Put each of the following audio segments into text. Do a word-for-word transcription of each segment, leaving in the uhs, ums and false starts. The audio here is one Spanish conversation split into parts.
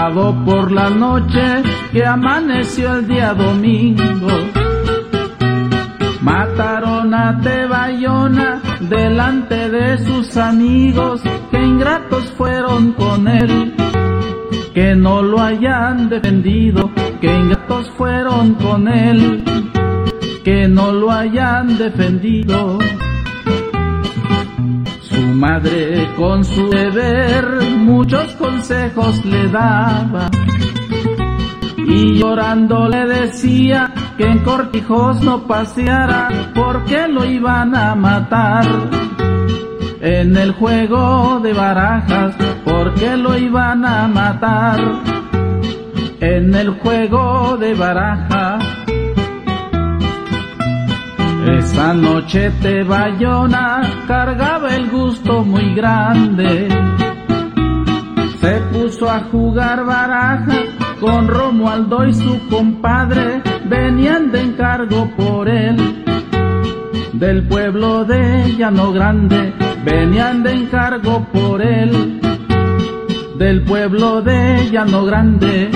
Sábado por la noche que amaneció el día domingo, mataron a Tebayona delante de sus amigos, que ingratos fueron con él, que no lo hayan defendido, que ingratos fueron con él, que no lo hayan defendido. Su madre con su deber muchos consejos le daba, y llorando le decía que en cortijos no paseara, porque lo iban a matar en el juego de barajas, porque lo iban a matar en el juego de barajas. Esa noche Tebayona cargaba el gusto muy grande, se puso a jugar barajas con Romualdo y su compadre, venían de encargo por él, del pueblo de Llano Grande, venían de encargo por él, del pueblo de Llano Grande.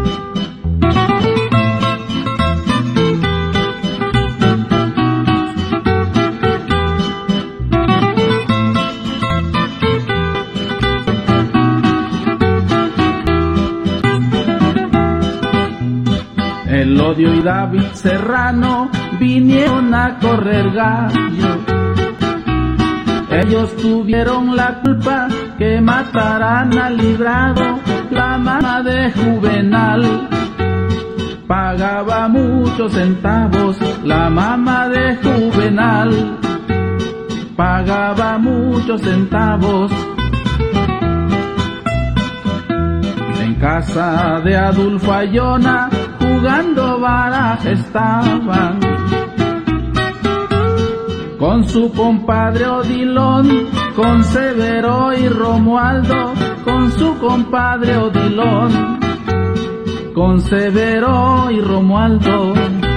Elodio y David Serrano vinieron a correr gallo, ellos tuvieron la culpa que mataran al Librado, la mamá de Juvenal. Pagaba muchos centavos la mamá de Juvenal, pagaba muchos centavos. En casa de Adulfo Ayona jugando baraja estaban, con su compadre Odilón, con Severo y Romualdo, con su compadre Odilón, con Severo y Romualdo.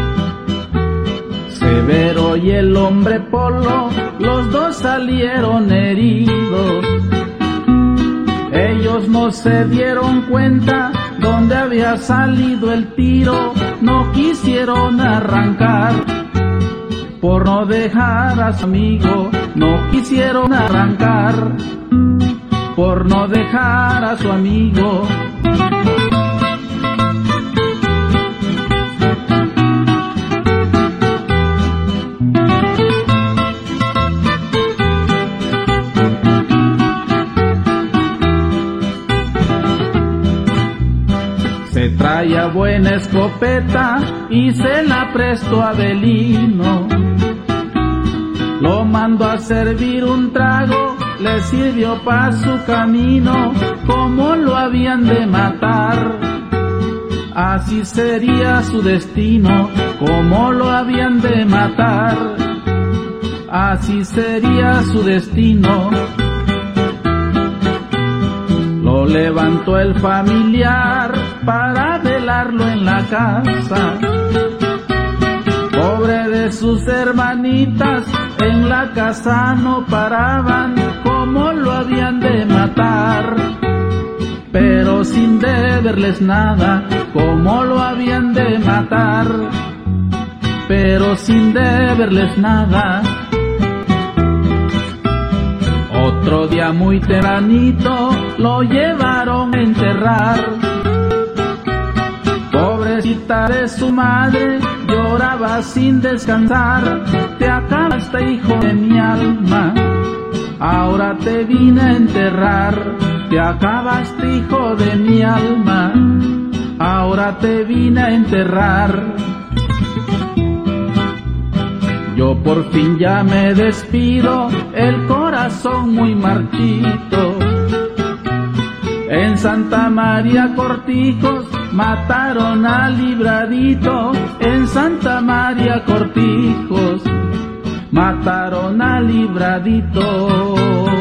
Severo y el hombre Polo, los dos salieron heridos, ellos no se dieron cuenta donde había salido el tiro, no quisieron arrancar por no dejar a su amigo, no quisieron arrancar por no dejar a su amigo. Se traía buena escopeta y se la prestó a Avelino, lo mandó a servir un trago, le sirvió pa' su camino, como lo habían de matar, así sería su destino, como lo habían de matar, así sería su destino. Lo levantó el familiar para velarlo en la casa, pobre de sus hermanitas, en la casa no paraban, como lo habían de matar, pero sin deberles nada, como lo habían de matar, pero sin deberles nada. Otro día muy tempranito lo llevaron a enterrar, pobrecita de su madre lloraba sin descansar, te acabaste hijo de mi alma, ahora te vine a enterrar, te acabaste hijo de mi alma, ahora te vine a enterrar. Yo por fin ya me despido, el corazón muy marchito. En Santa María Cortijos mataron al Libradito, en Santa María Cortijos mataron al Libradito.